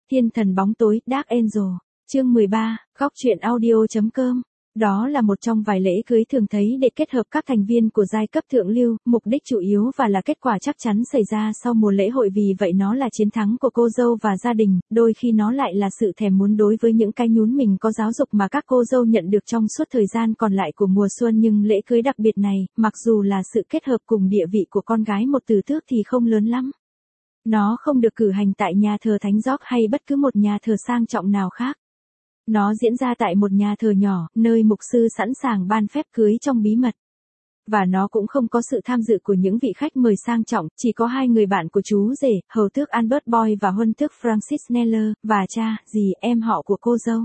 Thiên thần bóng tối, Dark Angel, chương 13, góc truyện audio.com. Đó là một trong vài lễ cưới thường thấy để kết hợp các thành viên của giai cấp thượng lưu, mục đích chủ yếu và là kết quả chắc chắn xảy ra sau mùa lễ hội, vì vậy nó là chiến thắng của cô dâu và gia đình, đôi khi nó lại là sự thèm muốn đối với những cái nhún mình có giáo dục mà các cô dâu nhận được trong suốt thời gian còn lại của mùa xuân. Nhưng lễ cưới đặc biệt này, mặc dù là sự kết hợp cùng địa vị của con gái một từ thước thì không lớn lắm. Nó không được cử hành tại nhà thờ Thánh Gióc hay bất cứ một nhà thờ sang trọng nào khác. Nó diễn ra tại một nhà thờ nhỏ, nơi mục sư sẵn sàng ban phép cưới trong bí mật. Và nó cũng không có sự tham dự của những vị khách mời sang trọng, chỉ có hai người bạn của chú rể, hầu tước Albert Boy và huân tước Francis Neller, và cha, dì, em họ của cô dâu.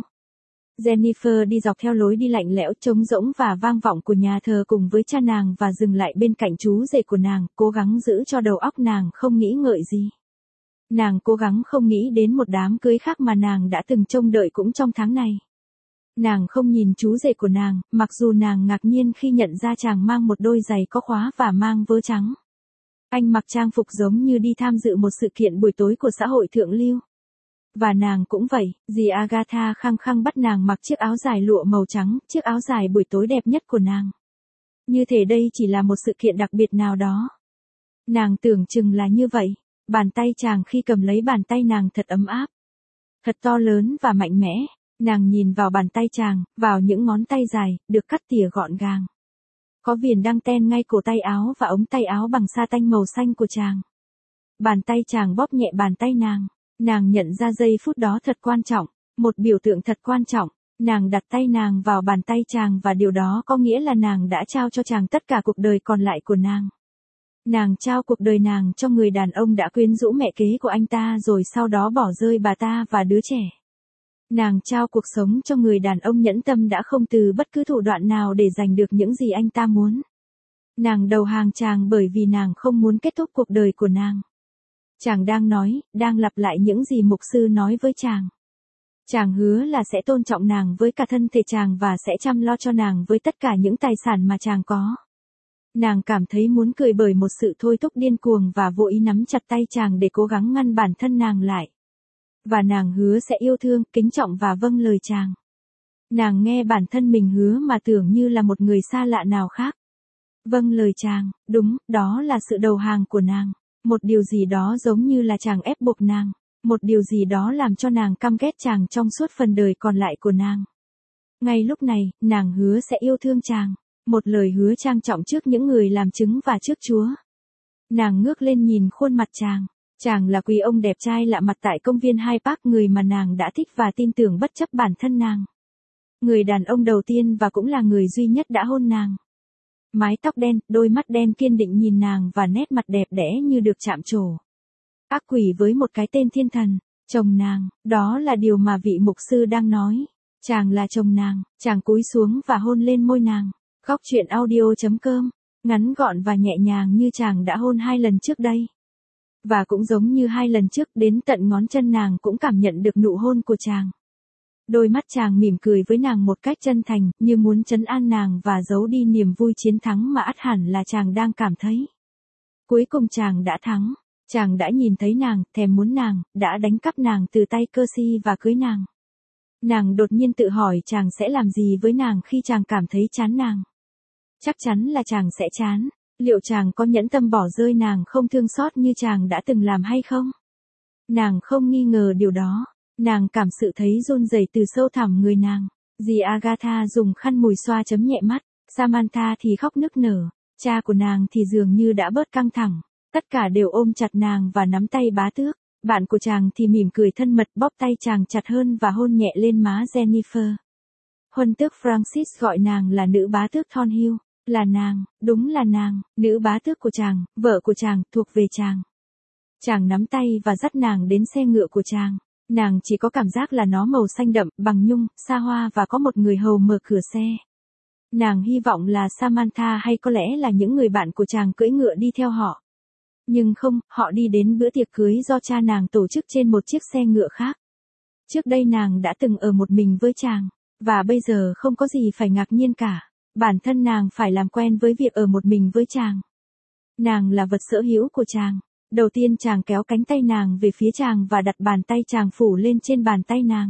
Jennifer đi dọc theo lối đi lạnh lẽo, trống rỗng và vang vọng của nhà thờ cùng với cha nàng và dừng lại bên cạnh chú rể của nàng, cố gắng giữ cho đầu óc nàng không nghĩ ngợi gì. Nàng cố gắng không nghĩ đến một đám cưới khác mà nàng đã từng trông đợi cũng trong tháng này. Nàng không nhìn chú rể của nàng, mặc dù nàng ngạc nhiên khi nhận ra chàng mang một đôi giày có khóa và mang vớ trắng. Anh mặc trang phục giống như đi tham dự một sự kiện buổi tối của xã hội thượng lưu. Và nàng cũng vậy, dì Agatha khăng khăng bắt nàng mặc chiếc áo dài lụa màu trắng, chiếc áo dài buổi tối đẹp nhất của nàng. Như thể đây chỉ là một sự kiện đặc biệt nào đó. Nàng tưởng chừng là như vậy. Bàn tay chàng khi cầm lấy bàn tay nàng thật ấm áp, thật to lớn và mạnh mẽ. Nàng nhìn vào bàn tay chàng, vào những ngón tay dài, được cắt tỉa gọn gàng. Có viền đăng ten ngay cổ tay áo và ống tay áo bằng sa tanh màu xanh của chàng. Bàn tay chàng bóp nhẹ bàn tay nàng. Nàng nhận ra giây phút đó thật quan trọng, một biểu tượng thật quan trọng. Nàng đặt tay nàng vào bàn tay chàng và điều đó có nghĩa là nàng đã trao cho chàng tất cả cuộc đời còn lại của nàng. Nàng trao cuộc đời nàng cho người đàn ông đã quyến rũ mẹ kế của anh ta rồi sau đó bỏ rơi bà ta và đứa trẻ. Nàng trao cuộc sống cho người đàn ông nhẫn tâm đã không từ bất cứ thủ đoạn nào để giành được những gì anh ta muốn. Nàng đầu hàng chàng bởi vì nàng không muốn kết thúc cuộc đời của nàng. Chàng đang nói, đang lặp lại những gì mục sư nói với chàng. Chàng hứa là sẽ tôn trọng nàng với cả thân thể chàng và sẽ chăm lo cho nàng với tất cả những tài sản mà chàng có. Nàng cảm thấy muốn cười bởi một sự thôi thúc điên cuồng và vô ý nắm chặt tay chàng để cố gắng ngăn bản thân nàng lại. Và nàng hứa sẽ yêu thương, kính trọng và vâng lời chàng. Nàng nghe bản thân mình hứa mà tưởng như là một người xa lạ nào khác. Vâng lời chàng, đúng, đó là sự đầu hàng của nàng. Một điều gì đó giống như là chàng ép buộc nàng. Một điều gì đó làm cho nàng căm ghét chàng trong suốt phần đời còn lại của nàng. Ngay lúc này, nàng hứa sẽ yêu thương chàng. Một lời hứa trang trọng trước những người làm chứng và trước Chúa. Nàng ngước lên nhìn khuôn mặt chàng. Chàng là quý ông đẹp trai lạ mặt tại công viên Hyde Park, người mà nàng đã thích và tin tưởng bất chấp bản thân nàng. Người đàn ông đầu tiên và cũng là người duy nhất đã hôn nàng. Mái tóc đen, đôi mắt đen kiên định nhìn nàng và nét mặt đẹp đẽ như được chạm trổ. Ác quỷ với một cái tên thiên thần, chồng nàng, đó là điều mà vị mục sư đang nói. Chàng là chồng nàng, chàng cúi xuống và hôn lên môi nàng. Góc truyện audio.com, ngắn gọn và nhẹ nhàng như chàng đã hôn 2 lần trước đây. Và cũng giống như 2 lần trước, đến tận ngón chân nàng cũng cảm nhận được nụ hôn của chàng. Đôi mắt chàng mỉm cười với nàng một cách chân thành, như muốn trấn an nàng và giấu đi niềm vui chiến thắng mà ắt hẳn là chàng đang cảm thấy. Cuối cùng chàng đã thắng, chàng đã nhìn thấy nàng, thèm muốn nàng, đã đánh cắp nàng từ tay Percy và cưới nàng. Nàng đột nhiên tự hỏi chàng sẽ làm gì với nàng khi chàng cảm thấy chán nàng. Chắc chắn là chàng sẽ chán. Liệu chàng có nhẫn tâm bỏ rơi nàng không thương xót như chàng đã từng làm hay không? Nàng không nghi ngờ điều đó. Nàng cảm sự thấy run rẩy từ sâu thẳm người nàng. Dì Agatha dùng khăn mùi xoa chấm nhẹ mắt. Samantha thì khóc nức nở. Cha của nàng thì dường như đã bớt căng thẳng. Tất cả đều ôm chặt nàng và nắm tay bá tước. Bạn của chàng thì mỉm cười thân mật bóp tay chàng chặt hơn và hôn nhẹ lên má Jennifer. Huân tước Francis gọi nàng là nữ bá tước Thornhill. Là nàng, đúng là nàng, nữ bá tước của chàng, vợ của chàng, thuộc về chàng. Chàng nắm tay và dắt nàng đến xe ngựa của chàng. Nàng chỉ có cảm giác là nó màu xanh đậm, bằng nhung, xa hoa và có một người hầu mở cửa xe. Nàng hy vọng là Samantha hay có lẽ là những người bạn của chàng cưỡi ngựa đi theo họ. Nhưng không, họ đi đến bữa tiệc cưới do cha nàng tổ chức trên một chiếc xe ngựa khác. Trước đây nàng đã từng ở một mình với chàng, và bây giờ không có gì phải ngạc nhiên cả. Bản thân nàng phải làm quen với việc ở một mình với chàng. Nàng là vật sở hữu của chàng. Đầu tiên chàng kéo cánh tay nàng về phía chàng và đặt bàn tay chàng phủ lên trên bàn tay nàng.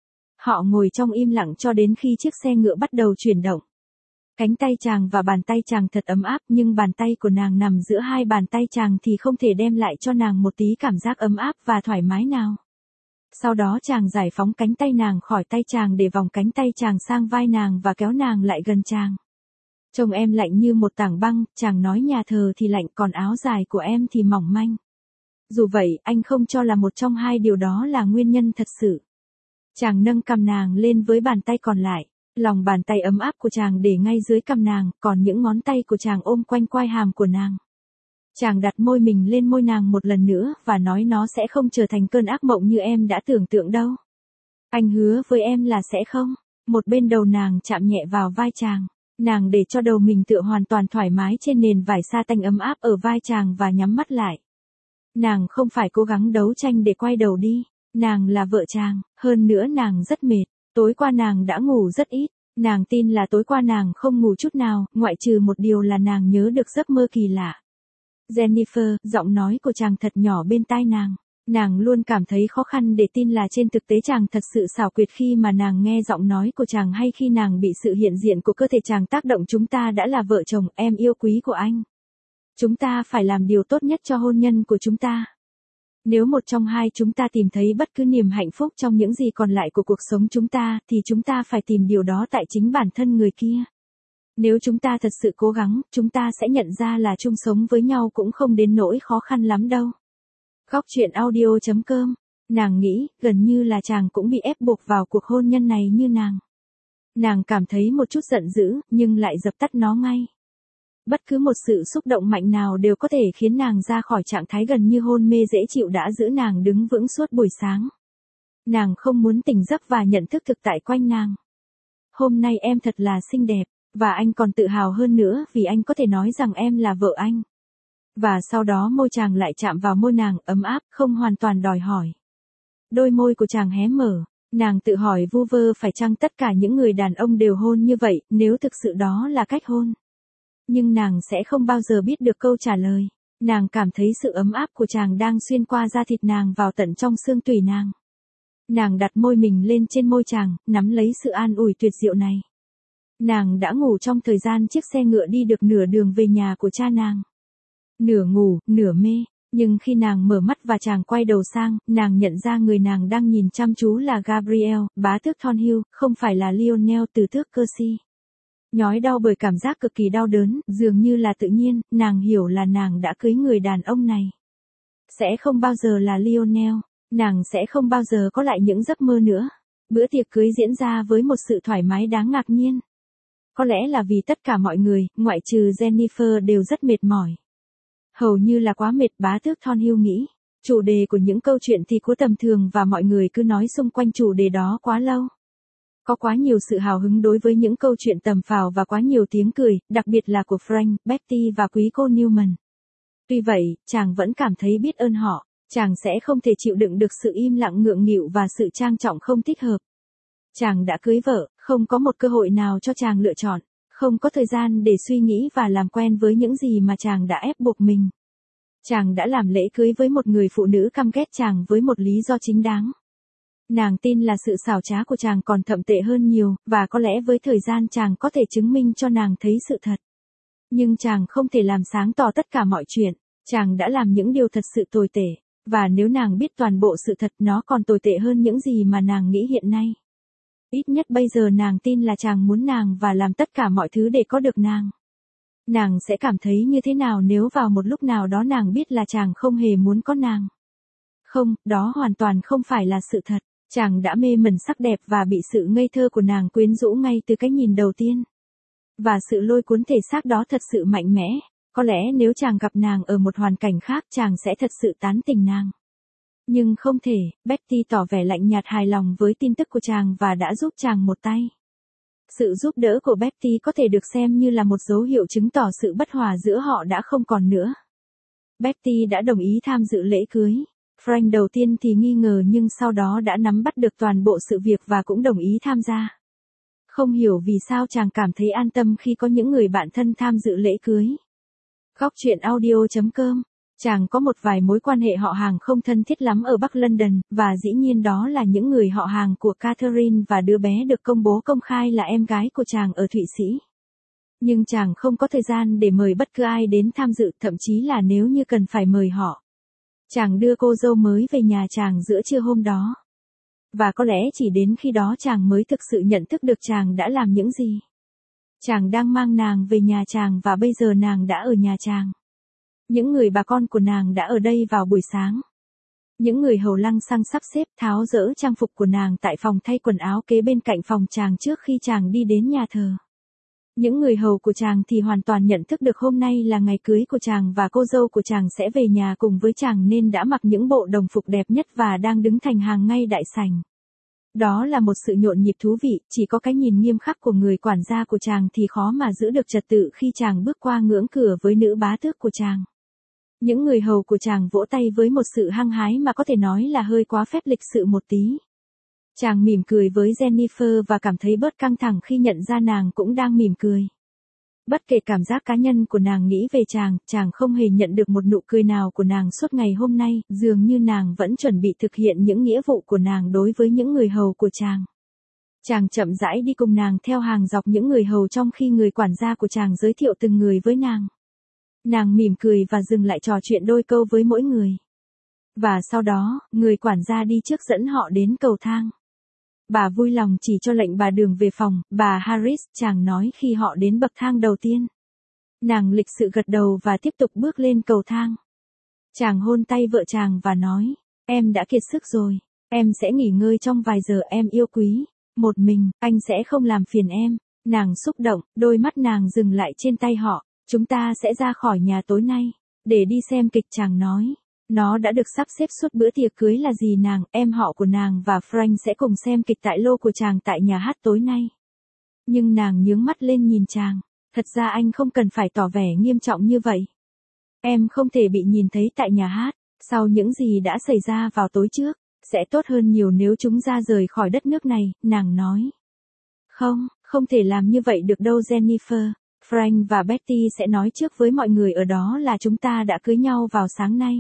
Họ ngồi trong im lặng cho đến khi chiếc xe ngựa bắt đầu chuyển động. Cánh tay chàng và bàn tay chàng thật ấm áp, nhưng bàn tay của nàng nằm giữa hai bàn tay chàng thì không thể đem lại cho nàng một tí cảm giác ấm áp và thoải mái nào. Sau đó chàng giải phóng cánh tay nàng khỏi tay chàng để vòng cánh tay chàng sang vai nàng và kéo nàng lại gần chàng. Trông em lạnh như một tảng băng, chàng nói, nhà thờ thì lạnh còn áo dài của em thì mỏng manh. Dù vậy, anh không cho là một trong hai điều đó là nguyên nhân thật sự. Chàng nâng cằm nàng lên với bàn tay còn lại. Lòng bàn tay ấm áp của chàng để ngay dưới cằm nàng, còn những ngón tay của chàng ôm quanh quai hàm của nàng. Chàng đặt môi mình lên môi nàng một lần nữa và nói nó sẽ không trở thành cơn ác mộng như em đã tưởng tượng đâu. Anh hứa với em là sẽ không. Một bên đầu nàng chạm nhẹ vào vai chàng. Nàng để cho đầu mình tựa hoàn toàn thoải mái trên nền vải sa tanh ấm áp ở vai chàng và nhắm mắt lại. Nàng không phải cố gắng đấu tranh để quay đầu đi. Nàng là vợ chàng, hơn nữa nàng rất mệt. Tối qua nàng đã ngủ rất ít. Nàng tin là tối qua nàng không ngủ chút nào, ngoại trừ một điều là nàng nhớ được giấc mơ kỳ lạ. Jennifer, giọng nói của chàng thật nhỏ bên tai nàng. Nàng luôn cảm thấy khó khăn để tin là trên thực tế chàng thật sự xảo quyệt khi mà nàng nghe giọng nói của chàng hay khi nàng bị sự hiện diện của cơ thể chàng tác động. Chúng ta đã là vợ chồng, em yêu quý của anh. Chúng ta phải làm điều tốt nhất cho hôn nhân của chúng ta. Nếu một trong hai chúng ta tìm thấy bất cứ niềm hạnh phúc trong những gì còn lại của cuộc sống chúng ta, thì chúng ta phải tìm điều đó tại chính bản thân người kia. Nếu chúng ta thật sự cố gắng, chúng ta sẽ nhận ra là chung sống với nhau cũng không đến nỗi khó khăn lắm đâu. Góc truyện audio.com. Nàng nghĩ, gần như là chàng cũng bị ép buộc vào cuộc hôn nhân này như nàng. Nàng cảm thấy một chút giận dữ, nhưng lại dập tắt nó ngay. Bất cứ một sự xúc động mạnh nào đều có thể khiến nàng ra khỏi trạng thái gần như hôn mê dễ chịu đã giữ nàng đứng vững suốt buổi sáng. Nàng không muốn tỉnh giấc và nhận thức thực tại quanh nàng. Hôm nay em thật là xinh đẹp, và anh còn tự hào hơn nữa vì anh có thể nói rằng em là vợ anh. Và sau đó môi chàng lại chạm vào môi nàng, ấm áp, không hoàn toàn đòi hỏi. Đôi môi của chàng hé mở, nàng tự hỏi vu vơ phải chăng tất cả những người đàn ông đều hôn như vậy, nếu thực sự đó là cách hôn. Nhưng nàng sẽ không bao giờ biết được câu trả lời. Nàng cảm thấy sự ấm áp của chàng đang xuyên qua da thịt nàng vào tận trong xương tủy nàng. Nàng đặt môi mình lên trên môi chàng, nắm lấy sự an ủi tuyệt diệu này. Nàng đã ngủ trong thời gian chiếc xe ngựa đi được nửa đường về nhà của cha nàng. Nửa ngủ, nửa mê, nhưng khi nàng mở mắt và chàng quay đầu sang, nàng nhận ra người nàng đang nhìn chăm chú là Gabriel, bá tước Thornhill, không phải là Lionel từ tước Percy. Nhói đau bởi cảm giác cực kỳ đau đớn, dường như là tự nhiên, nàng hiểu là nàng đã cưới người đàn ông này. Sẽ không bao giờ là Lionel, nàng sẽ không bao giờ có lại những giấc mơ nữa. Bữa tiệc cưới diễn ra với một sự thoải mái đáng ngạc nhiên. Có lẽ là vì tất cả mọi người, ngoại trừ Jennifer đều rất mệt mỏi. Hầu như là quá mệt, bá tước Thornhill nghĩ. Chủ đề của những câu chuyện thì quá tầm thường và mọi người cứ nói xung quanh chủ đề đó quá lâu. Có quá nhiều sự hào hứng đối với những câu chuyện tầm phào và quá nhiều tiếng cười, đặc biệt là của Frank, Betty và quý cô Newman. Tuy vậy, chàng vẫn cảm thấy biết ơn họ, chàng sẽ không thể chịu đựng được sự im lặng ngượng nghịu và sự trang trọng không thích hợp. Chàng đã cưới vợ, không có một cơ hội nào cho chàng lựa chọn, không có thời gian để suy nghĩ và làm quen với những gì mà chàng đã ép buộc mình. Chàng đã làm lễ cưới với một người phụ nữ căm ghét chàng với một lý do chính đáng. Nàng tin là sự xảo trá của chàng còn thậm tệ hơn nhiều, và có lẽ với thời gian chàng có thể chứng minh cho nàng thấy sự thật. Nhưng chàng không thể làm sáng tỏ tất cả mọi chuyện, chàng đã làm những điều thật sự tồi tệ, và nếu nàng biết toàn bộ sự thật nó còn tồi tệ hơn những gì mà nàng nghĩ hiện nay. Ít nhất bây giờ nàng tin là chàng muốn nàng và làm tất cả mọi thứ để có được nàng. Nàng sẽ cảm thấy như thế nào nếu vào một lúc nào đó nàng biết là chàng không hề muốn có nàng. Không, đó hoàn toàn không phải là sự thật. Chàng đã mê mẩn sắc đẹp và bị sự ngây thơ của nàng quyến rũ ngay từ cái nhìn đầu tiên. Và sự lôi cuốn thể xác đó thật sự mạnh mẽ. Có lẽ nếu chàng gặp nàng ở một hoàn cảnh khác chàng sẽ thật sự tán tỉnh nàng. Nhưng không thể, Betty tỏ vẻ lạnh nhạt hài lòng với tin tức của chàng và đã giúp chàng một tay. Sự giúp đỡ của Betty có thể được xem như là một dấu hiệu chứng tỏ sự bất hòa giữa họ đã không còn nữa. Betty đã đồng ý tham dự lễ cưới. Frank đầu tiên thì nghi ngờ nhưng sau đó đã nắm bắt được toàn bộ sự việc và cũng đồng ý tham gia. Không hiểu vì sao chàng cảm thấy an tâm khi có những người bạn thân tham dự lễ cưới. Góc truyện audio.com Chàng có một vài mối quan hệ họ hàng không thân thiết lắm ở Bắc London, và dĩ nhiên đó là những người họ hàng của Catherine và đứa bé được công bố công khai là em gái của chàng ở Thụy Sĩ. Nhưng chàng không có thời gian để mời bất cứ ai đến tham dự, thậm chí là nếu như cần phải mời họ. Chàng đưa cô dâu mới về nhà chàng giữa trưa hôm đó. Và có lẽ chỉ đến khi đó chàng mới thực sự nhận thức được chàng đã làm những gì. Chàng đang mang nàng về nhà chàng và bây giờ nàng đã ở nhà chàng. Những người bà con của nàng đã ở đây vào buổi sáng. Những người hầu lăng xăng sắp xếp tháo dỡ trang phục của nàng tại phòng thay quần áo kế bên cạnh phòng chàng trước khi chàng đi đến nhà thờ. Những người hầu của chàng thì hoàn toàn nhận thức được hôm nay là ngày cưới của chàng và cô dâu của chàng sẽ về nhà cùng với chàng nên đã mặc những bộ đồng phục đẹp nhất và đang đứng thành hàng ngay đại sảnh. Đó là một sự nhộn nhịp thú vị, chỉ có cái nhìn nghiêm khắc của người quản gia của chàng thì khó mà giữ được trật tự khi chàng bước qua ngưỡng cửa với nữ bá tước của chàng. Những người hầu của chàng vỗ tay với một sự hăng hái mà có thể nói là hơi quá phép lịch sự một tí. Chàng mỉm cười với Jennifer và cảm thấy bớt căng thẳng khi nhận ra nàng cũng đang mỉm cười. Bất kể cảm giác cá nhân của nàng nghĩ về chàng không hề nhận được một nụ cười nào của nàng suốt ngày hôm nay, dường như nàng vẫn chuẩn bị thực hiện những nghĩa vụ của nàng đối với những người hầu của chàng. Chàng chậm rãi đi cùng nàng theo hàng dọc những người hầu trong khi người quản gia của chàng giới thiệu từng người với nàng. Nàng mỉm cười và dừng lại trò chuyện đôi câu với mỗi người. Và sau đó, người quản gia đi trước dẫn họ đến cầu thang. Bà vui lòng chỉ cho lệnh bà đường về phòng, bà Harris, chàng nói khi họ đến bậc thang đầu tiên. Nàng lịch sự gật đầu và tiếp tục bước lên cầu thang. Chàng hôn tay vợ chàng và nói, em đã kiệt sức rồi, em sẽ nghỉ ngơi trong vài giờ em yêu quý. Một mình, anh sẽ không làm phiền em. Nàng xúc động, đôi mắt nàng dừng lại trên tay họ. Chúng ta sẽ ra khỏi nhà tối nay, để đi xem kịch chàng nói. Nó đã được sắp xếp suốt bữa tiệc cưới là gì nàng, em họ của nàng và Frank sẽ cùng xem kịch tại lô của chàng tại nhà hát tối nay. Nhưng nàng nhướng mắt lên nhìn chàng, thật ra anh không cần phải tỏ vẻ nghiêm trọng như vậy. Em không thể bị nhìn thấy tại nhà hát, sau những gì đã xảy ra vào tối trước, sẽ tốt hơn nhiều nếu chúng ra rời khỏi đất nước này, nàng nói. Không thể làm như vậy được đâu Jennifer. Frank và Betty sẽ nói trước với mọi người ở đó là chúng ta đã cưới nhau vào sáng nay.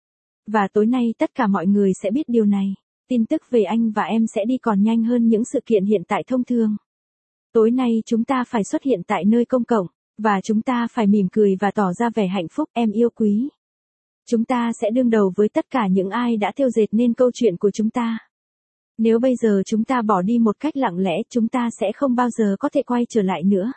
Và tối nay tất cả mọi người sẽ biết điều này. Tin tức về anh và em sẽ đi còn nhanh hơn những sự kiện hiện tại thông thường. Tối nay chúng ta phải xuất hiện tại nơi công cộng, và chúng ta phải mỉm cười và tỏ ra vẻ hạnh phúc em yêu quý. Chúng ta sẽ đương đầu với tất cả những ai đã thêu dệt nên câu chuyện của chúng ta. Nếu bây giờ chúng ta bỏ đi một cách lặng lẽ, chúng ta sẽ không bao giờ có thể quay trở lại nữa.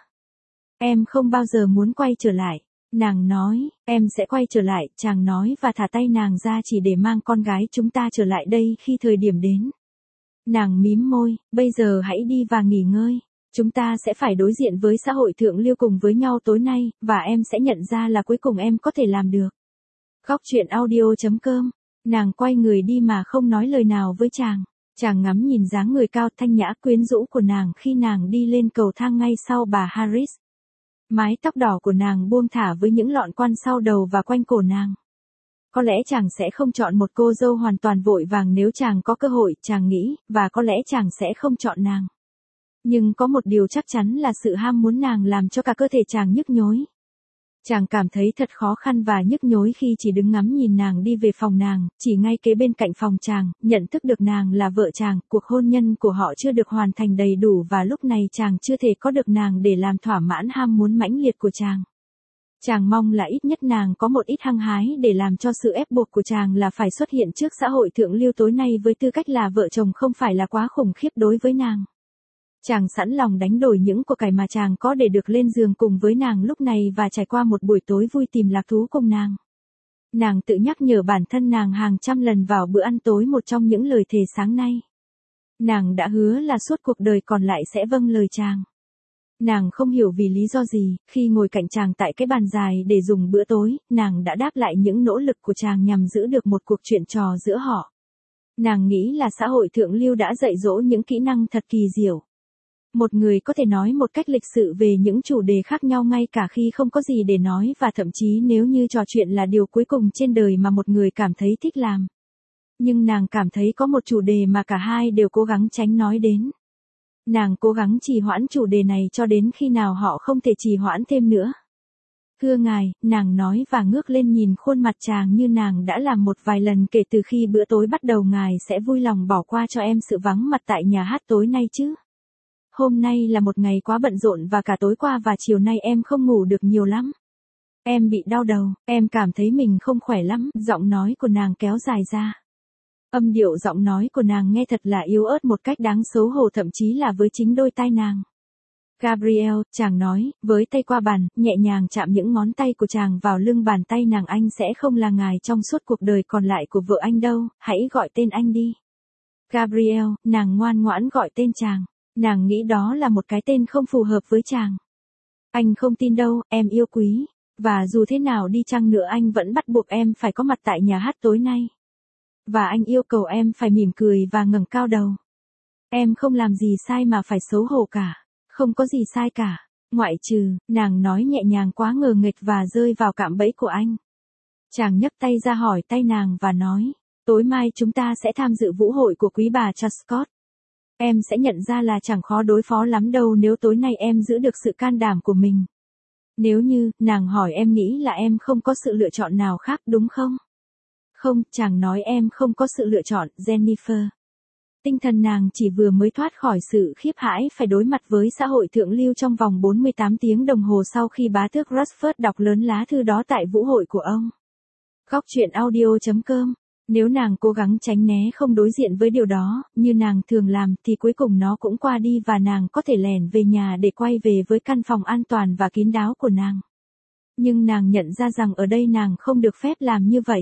Em không bao giờ muốn quay trở lại. Nàng nói, em sẽ quay trở lại, chàng nói và thả tay nàng ra chỉ để mang con gái chúng ta trở lại đây khi thời điểm đến. Nàng mím môi, bây giờ hãy đi và nghỉ ngơi. Chúng ta sẽ phải đối diện với xã hội thượng lưu cùng với nhau tối nay, và em sẽ nhận ra là cuối cùng em có thể làm được. Góc truyện audio.com. Nàng quay người đi mà không nói lời nào với chàng. Chàng ngắm nhìn dáng người cao thanh nhã quyến rũ của nàng khi nàng đi lên cầu thang ngay sau bà Harris. Mái tóc đỏ của nàng buông thả với những lọn quan sau đầu và quanh cổ nàng. Có lẽ chàng sẽ không chọn một cô dâu hoàn toàn vội vàng nếu chàng có cơ hội, chàng nghĩ, và có lẽ chàng sẽ không chọn nàng. Nhưng có một điều chắc chắn là sự ham muốn nàng làm cho cả cơ thể chàng nhức nhối. Chàng cảm thấy thật khó khăn và nhức nhối khi chỉ đứng ngắm nhìn nàng đi về phòng nàng, chỉ ngay kế bên cạnh phòng chàng, nhận thức được nàng là vợ chàng, cuộc hôn nhân của họ chưa được hoàn thành đầy đủ và lúc này chàng chưa thể có được nàng để làm thỏa mãn ham muốn mãnh liệt của chàng. Chàng mong là ít nhất nàng có một ít hăng hái để làm cho sự ép buộc của chàng là phải xuất hiện trước xã hội thượng lưu tối nay với tư cách là vợ chồng không phải là quá khủng khiếp đối với nàng. Chàng sẵn lòng đánh đổi những của cải mà chàng có để được lên giường cùng với nàng lúc này và trải qua một buổi tối vui tìm lạc thú cùng nàng. Nàng tự nhắc nhở bản thân nàng hàng trăm lần vào bữa ăn tối một trong những lời thề sáng nay. Nàng đã hứa là suốt cuộc đời còn lại sẽ vâng lời chàng. Nàng không hiểu vì lý do gì, khi ngồi cạnh chàng tại cái bàn dài để dùng bữa tối, nàng đã đáp lại những nỗ lực của chàng nhằm giữ được một cuộc chuyện trò giữa họ. Nàng nghĩ là xã hội thượng lưu đã dạy dỗ những kỹ năng thật kỳ diệu. Một người có thể nói một cách lịch sự về những chủ đề khác nhau ngay cả khi không có gì để nói và thậm chí nếu như trò chuyện là điều cuối cùng trên đời mà một người cảm thấy thích làm. Nhưng nàng cảm thấy có một chủ đề mà cả hai đều cố gắng tránh nói đến. Nàng cố gắng trì hoãn chủ đề này cho đến khi nào họ không thể trì hoãn thêm nữa. Thưa ngài, nàng nói và ngước lên nhìn khuôn mặt chàng như nàng đã làm một vài lần kể từ khi bữa tối bắt đầu. Ngài sẽ vui lòng bỏ qua cho em sự vắng mặt tại nhà hát tối nay chứ? Hôm nay là một ngày quá bận rộn và cả tối qua và chiều nay em không ngủ được nhiều lắm. Em bị đau đầu, em cảm thấy mình không khỏe lắm. Giọng nói của nàng kéo dài ra. Âm điệu giọng nói của nàng nghe thật là yếu ớt một cách đáng xấu hổ, thậm chí là với chính đôi tai nàng. Gabriel, chàng nói, với tay qua bàn, nhẹ nhàng chạm những ngón tay của chàng vào lưng bàn tay nàng. Anh sẽ không là ngài trong suốt cuộc đời còn lại của vợ anh đâu, hãy gọi tên anh đi. Gabriel, nàng ngoan ngoãn gọi tên chàng. Nàng nghĩ đó là một cái tên không phù hợp với chàng. Anh không tin đâu, em yêu quý. Và dù thế nào đi chăng nữa anh vẫn bắt buộc em phải có mặt tại nhà hát tối nay. Và anh yêu cầu em phải mỉm cười và ngẩng cao đầu. Em không làm gì sai mà phải xấu hổ cả. Không có gì sai cả. Ngoại trừ, nàng nói nhẹ nhàng quá ngờ nghệch và rơi vào cạm bẫy của anh. Chàng nhấc tay ra hỏi tay nàng và nói, tối mai chúng ta sẽ tham dự vũ hội của quý bà Truscott. Em sẽ nhận ra là chẳng khó đối phó lắm đâu nếu tối nay em giữ được sự can đảm của mình. Nếu như, nàng hỏi em nghĩ là em không có sự lựa chọn nào khác đúng không? Không, chàng nói em không có sự lựa chọn, Jennifer. Tinh thần nàng chỉ vừa mới thoát khỏi sự khiếp hãi phải đối mặt với xã hội thượng lưu trong vòng 48 tiếng đồng hồ sau khi bá tước Rochford đọc lớn lá thư đó tại vũ hội của ông. Góc truyện audio.com. Nếu nàng cố gắng tránh né không đối diện với điều đó, như nàng thường làm, thì cuối cùng nó cũng qua đi và nàng có thể lẻn về nhà để quay về với căn phòng an toàn và kín đáo của nàng. Nhưng nàng nhận ra rằng ở đây nàng không được phép làm như vậy.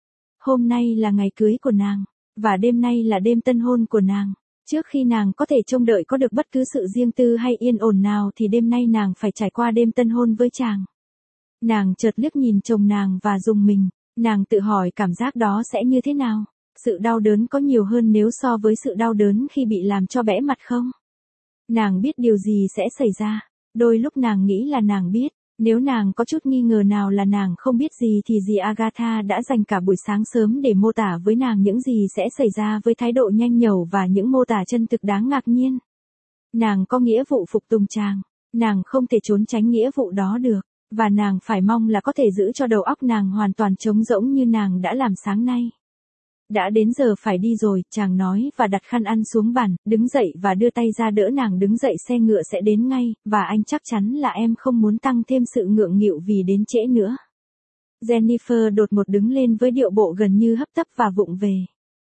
Hôm nay là ngày cưới của nàng, và đêm nay là đêm tân hôn của nàng. Trước khi nàng có thể trông đợi có được bất cứ sự riêng tư hay yên ổn nào thì đêm nay nàng phải trải qua đêm tân hôn với chàng. Nàng chợt liếc nhìn chồng nàng và rùng mình. Nàng tự hỏi cảm giác đó sẽ như thế nào? Sự đau đớn có nhiều hơn nếu so với sự đau đớn khi bị làm cho bẽ mặt không? Nàng biết điều gì sẽ xảy ra. Đôi lúc nàng nghĩ là nàng biết. Nếu nàng có chút nghi ngờ nào là nàng không biết gì thì dì Agatha đã dành cả buổi sáng sớm để mô tả với nàng những gì sẽ xảy ra với thái độ nhanh nhẩu và những mô tả chân thực đáng ngạc nhiên. Nàng có nghĩa vụ phục tùng chàng. Nàng không thể trốn tránh nghĩa vụ đó được. Và nàng phải mong là có thể giữ cho đầu óc nàng hoàn toàn trống rỗng như nàng đã làm sáng nay. Đã đến giờ phải đi rồi, chàng nói và đặt khăn ăn xuống bàn, đứng dậy và đưa tay ra đỡ nàng đứng dậy. Xe ngựa sẽ đến ngay, và anh chắc chắn là em không muốn tăng thêm sự ngượng nghịu vì đến trễ nữa. Jennifer đột ngột đứng lên với điệu bộ gần như hấp tấp và vụng về.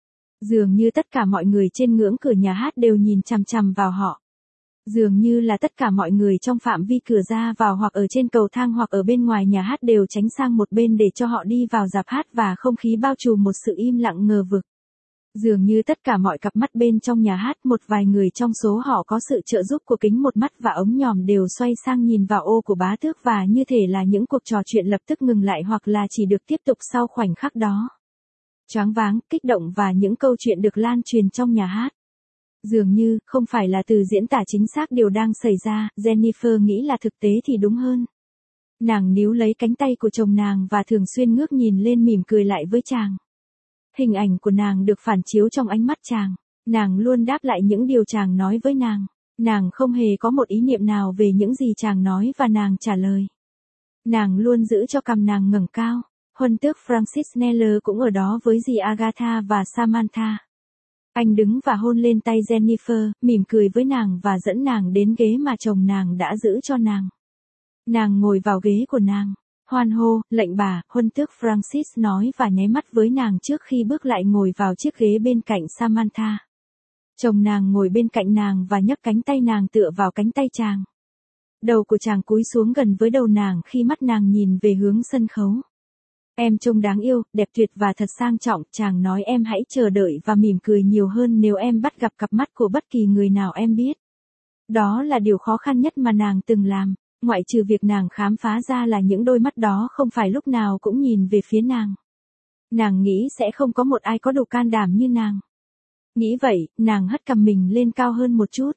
Dường như tất cả mọi người trên ngưỡng cửa nhà hát đều nhìn chằm chằm vào họ. Dường như là tất cả mọi người trong phạm vi cửa ra vào hoặc ở trên cầu thang hoặc ở bên ngoài nhà hát đều tránh sang một bên để cho họ đi vào rạp hát và không khí bao trùm một sự im lặng ngờ vực. Dường như tất cả mọi cặp mắt bên trong nhà hát, một vài người trong số họ có sự trợ giúp của kính một mắt và ống nhòm đều xoay sang nhìn vào ô của bá tước và như thể là những cuộc trò chuyện lập tức ngừng lại hoặc là chỉ được tiếp tục sau khoảnh khắc đó. Choáng váng, kích động và những câu chuyện được lan truyền trong nhà hát. Dường như, không phải là từ diễn tả chính xác điều đang xảy ra, Jennifer nghĩ là thực tế thì đúng hơn. Nàng níu lấy cánh tay của chồng nàng và thường xuyên ngước nhìn lên mỉm cười lại với chàng. Hình ảnh của nàng được phản chiếu trong ánh mắt chàng. Nàng luôn đáp lại những điều chàng nói với nàng. Nàng không hề có một ý niệm nào về những gì chàng nói và nàng trả lời. Nàng luôn giữ cho cằm nàng ngẩng cao. Huân tước Francis Kneller cũng ở đó với dì Agatha và Samantha. Anh đứng và hôn lên tay Jennifer, mỉm cười với nàng và dẫn nàng đến ghế mà chồng nàng đã giữ cho nàng. Nàng ngồi vào ghế của nàng. Hoan hô, lệnh bà, Huân tước Francis nói và nháy mắt với nàng trước khi bước lại ngồi vào chiếc ghế bên cạnh Samantha. Chồng nàng ngồi bên cạnh nàng và nhấc cánh tay nàng tựa vào cánh tay chàng. Đầu của chàng cúi xuống gần với đầu nàng khi mắt nàng nhìn về hướng sân khấu. Em trông đáng yêu, đẹp tuyệt và thật sang trọng, chàng nói em hãy chờ đợi và mỉm cười nhiều hơn nếu em bắt gặp cặp mắt của bất kỳ người nào em biết. Đó là điều khó khăn nhất mà nàng từng làm, ngoại trừ việc nàng khám phá ra là những đôi mắt đó không phải lúc nào cũng nhìn về phía nàng. Nàng nghĩ sẽ không có một ai có đủ can đảm như nàng. Nghĩ vậy, nàng hất cằm mình lên cao hơn một chút.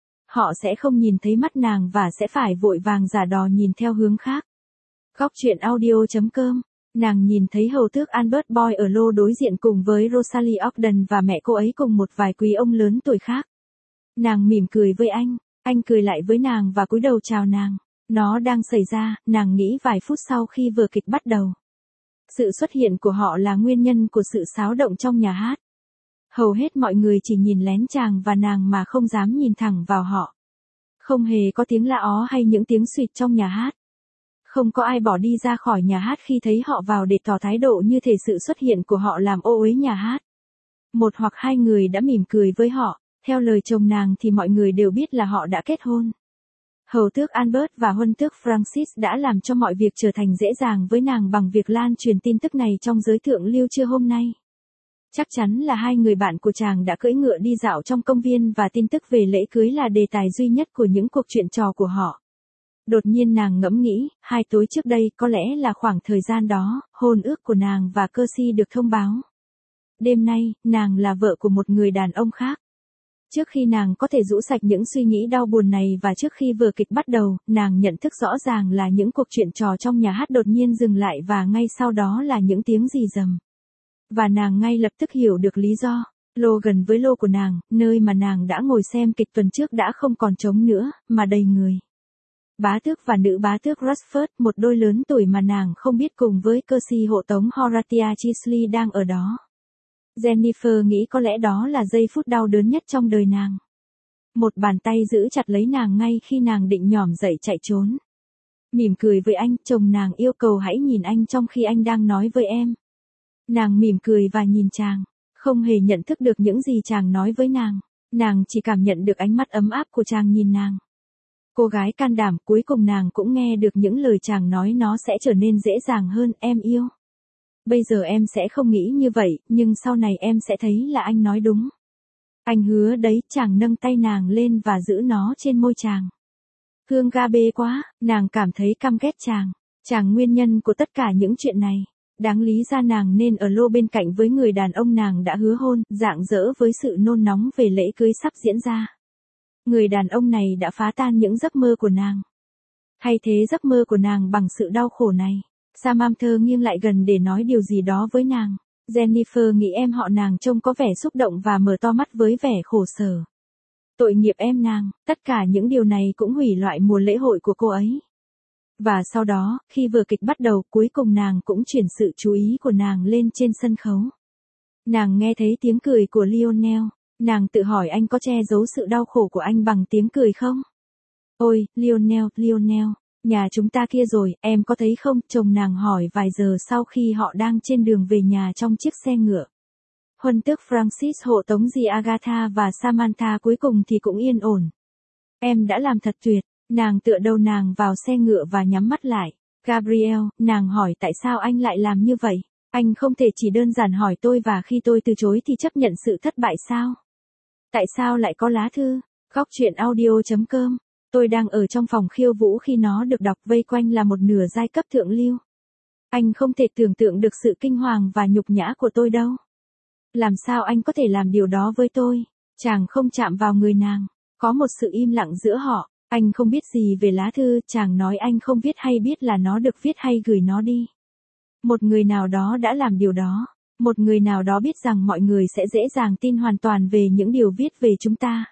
Họ sẽ không nhìn thấy mắt nàng và sẽ phải vội vàng giả đò nhìn theo hướng khác. Góc truyện audio.com. Nàng nhìn thấy hầu tước Albert Boyle ở lô đối diện cùng với Rosalie Ogden và mẹ cô ấy cùng một vài quý ông lớn tuổi khác. Nàng mỉm cười với anh cười lại với nàng và cúi đầu chào nàng. Nó đang xảy ra, nàng nghĩ vài phút sau khi vở kịch bắt đầu. Sự xuất hiện của họ là nguyên nhân của sự xáo động trong nhà hát. Hầu hết mọi người chỉ nhìn lén chàng và nàng mà không dám nhìn thẳng vào họ. Không hề có tiếng la ó hay những tiếng suýt trong nhà hát. Không có ai bỏ đi ra khỏi nhà hát khi thấy họ vào để tỏ thái độ như thể sự xuất hiện của họ làm ô uế nhà hát. Một hoặc hai người đã mỉm cười với họ, theo lời chồng nàng thì mọi người đều biết là họ đã kết hôn. Hầu tước Albert và huân tước Francis đã làm cho mọi việc trở thành dễ dàng với nàng bằng việc lan truyền tin tức này trong giới thượng lưu trưa hôm nay. Chắc chắn là hai người bạn của chàng đã cưỡi ngựa đi dạo trong công viên và tin tức về lễ cưới là đề tài duy nhất của những cuộc chuyện trò của họ. Đột nhiên nàng ngẫm nghĩ, 2 tối trước đây có lẽ là khoảng thời gian đó, hôn ước của nàng và Percy được thông báo. Đêm nay, nàng là vợ của một người đàn ông khác. Trước khi nàng có thể rũ sạch những suy nghĩ đau buồn này và trước khi vở kịch bắt đầu, nàng nhận thức rõ ràng là những cuộc chuyện trò trong nhà hát đột nhiên dừng lại và ngay sau đó là những tiếng rì rầm. Và nàng ngay lập tức hiểu được lý do. Lô gần với lô của nàng, nơi mà nàng đã ngồi xem kịch tuần trước đã không còn trống nữa, mà đầy người. Bá tước và nữ bá tước Rushford, một đôi lớn tuổi mà nàng không biết cùng với Percy hộ tống Horatia Chisley đang ở đó. Jennifer nghĩ có lẽ đó là giây phút đau đớn nhất trong đời nàng. Một bàn tay giữ chặt lấy nàng ngay khi nàng định nhỏm dậy chạy trốn. Mỉm cười với anh, chồng nàng yêu cầu hãy nhìn anh trong khi anh đang nói với em. Nàng mỉm cười và nhìn chàng, không hề nhận thức được những gì chàng nói với nàng. Nàng chỉ cảm nhận được ánh mắt ấm áp của chàng nhìn nàng. Cô gái can đảm, cuối cùng nàng cũng nghe được những lời chàng nói, nó sẽ trở nên dễ dàng hơn, em yêu. Bây giờ em sẽ không nghĩ như vậy, nhưng sau này em sẽ thấy là anh nói đúng. Anh hứa đấy, chàng nâng tay nàng lên và giữ nó trên môi chàng. Hương Gabe quá, nàng cảm thấy căm ghét chàng. Chàng nguyên nhân của tất cả những chuyện này. Đáng lý ra nàng nên ở lô bên cạnh với người đàn ông nàng đã hứa hôn, rạng rỡ với sự nôn nóng về lễ cưới sắp diễn ra. Người đàn ông này đã phá tan những giấc mơ của nàng. Thay thế giấc mơ của nàng bằng sự đau khổ này. Samantha nghiêng lại gần để nói điều gì đó với nàng. Jennifer nghĩ em họ nàng trông có vẻ xúc động và mở to mắt với vẻ khổ sở. Tội nghiệp em nàng, tất cả những điều này cũng hủy loại mùa lễ hội của cô ấy. Và sau đó, khi vở kịch bắt đầu, cuối cùng nàng cũng chuyển sự chú ý của nàng lên trên sân khấu. Nàng nghe thấy tiếng cười của Lionel. Nàng tự hỏi anh có che giấu sự đau khổ của anh bằng tiếng cười không? Ôi, Lionel, nhà chúng ta kia rồi, em có thấy không? Chồng nàng hỏi vài giờ sau khi họ đang trên đường về nhà trong chiếc xe ngựa. Huân tước Francis hộ tống dì Agatha và Samantha cuối cùng thì cũng yên ổn. Em đã làm thật tuyệt. Nàng tựa đầu nàng vào xe ngựa và nhắm mắt lại. Gabriel, nàng hỏi tại sao anh lại làm như vậy? Anh không thể chỉ đơn giản hỏi tôi và khi tôi từ chối thì chấp nhận sự thất bại sao? Tại sao lại có lá thư? Góc truyện audio.com. Tôi đang ở trong phòng khiêu vũ khi nó được đọc, vây quanh là một nửa giai cấp thượng lưu. Anh không thể tưởng tượng được sự kinh hoàng và nhục nhã của tôi đâu. Làm sao anh có thể làm điều đó với tôi? Chàng không chạm vào người nàng. Có một sự im lặng giữa họ. Anh không biết gì về lá thư, chàng nói anh không viết hay biết là nó được viết hay gửi nó đi. Một người nào đó đã làm điều đó. Một người nào đó biết rằng mọi người sẽ dễ dàng tin hoàn toàn về những điều viết về chúng ta.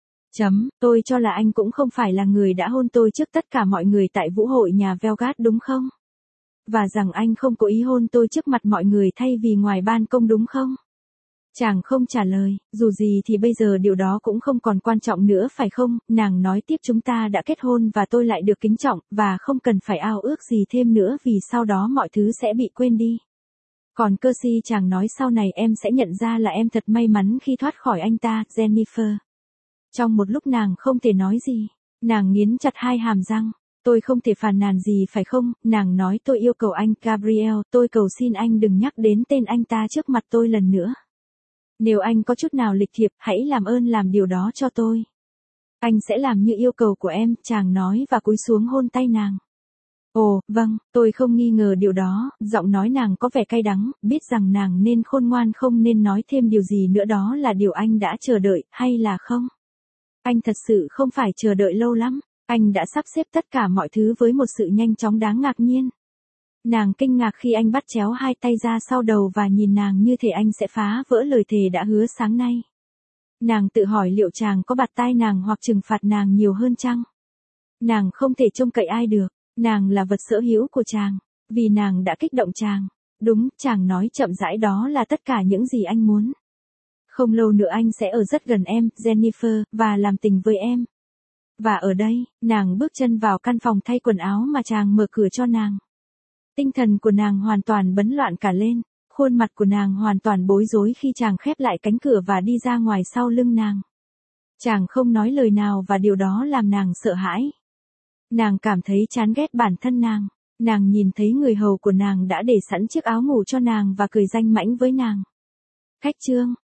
Tôi cho là anh cũng không phải là người đã hôn tôi trước tất cả mọi người tại vũ hội nhà Velgat đúng không? Và rằng anh không cố ý hôn tôi trước mặt mọi người thay vì ngoài ban công đúng không? Chàng không trả lời, dù gì thì bây giờ điều đó cũng không còn quan trọng nữa phải không? Nàng nói tiếp, chúng ta đã kết hôn và tôi lại được kính trọng, và không cần phải ao ước gì thêm nữa vì sau đó mọi thứ sẽ bị quên đi. Còn Percy, chàng nói sau này em sẽ nhận ra là em thật may mắn khi thoát khỏi anh ta, Jennifer. Trong một lúc nàng không thể nói gì, nàng nghiến chặt hai hàm răng. Tôi không thể phàn nàn gì phải không? Nàng nói, tôi yêu cầu anh, Gabriel, tôi cầu xin anh đừng nhắc đến tên anh ta trước mặt tôi lần nữa. Nếu anh có chút nào lịch thiệp, hãy làm ơn làm điều đó cho tôi. Anh sẽ làm như yêu cầu của em, chàng nói và cúi xuống hôn tay nàng. Ồ, vâng, tôi không nghi ngờ điều đó, giọng nói nàng có vẻ cay đắng, biết rằng nàng nên khôn ngoan không nên nói thêm điều gì nữa, đó là điều anh đã chờ đợi, hay là không? Anh thật sự không phải chờ đợi lâu lắm, anh đã sắp xếp tất cả mọi thứ với một sự nhanh chóng đáng ngạc nhiên. Nàng kinh ngạc khi anh bắt chéo hai tay ra sau đầu và nhìn nàng như thể anh sẽ phá vỡ lời thề đã hứa sáng nay. Nàng tự hỏi liệu chàng có bạt tai nàng hoặc trừng phạt nàng nhiều hơn chăng? Nàng không thể trông cậy ai được, nàng là vật sở hữu của chàng, vì nàng đã kích động chàng. Đúng, chàng nói chậm rãi, đó là tất cả những gì anh muốn. Không lâu nữa anh sẽ ở rất gần em, Jennifer, và làm tình với em. Và ở đây, nàng bước chân vào căn phòng thay quần áo mà chàng mở cửa cho nàng. Tinh thần của nàng hoàn toàn bấn loạn cả lên, khuôn mặt của nàng hoàn toàn bối rối khi chàng khép lại cánh cửa và đi ra ngoài sau lưng nàng. Chàng không nói lời nào và điều đó làm nàng sợ hãi. Nàng cảm thấy chán ghét bản thân nàng. Nàng nhìn thấy người hầu của nàng đã để sẵn chiếc áo ngủ cho nàng và cười danh mãnh với nàng. Khách trương,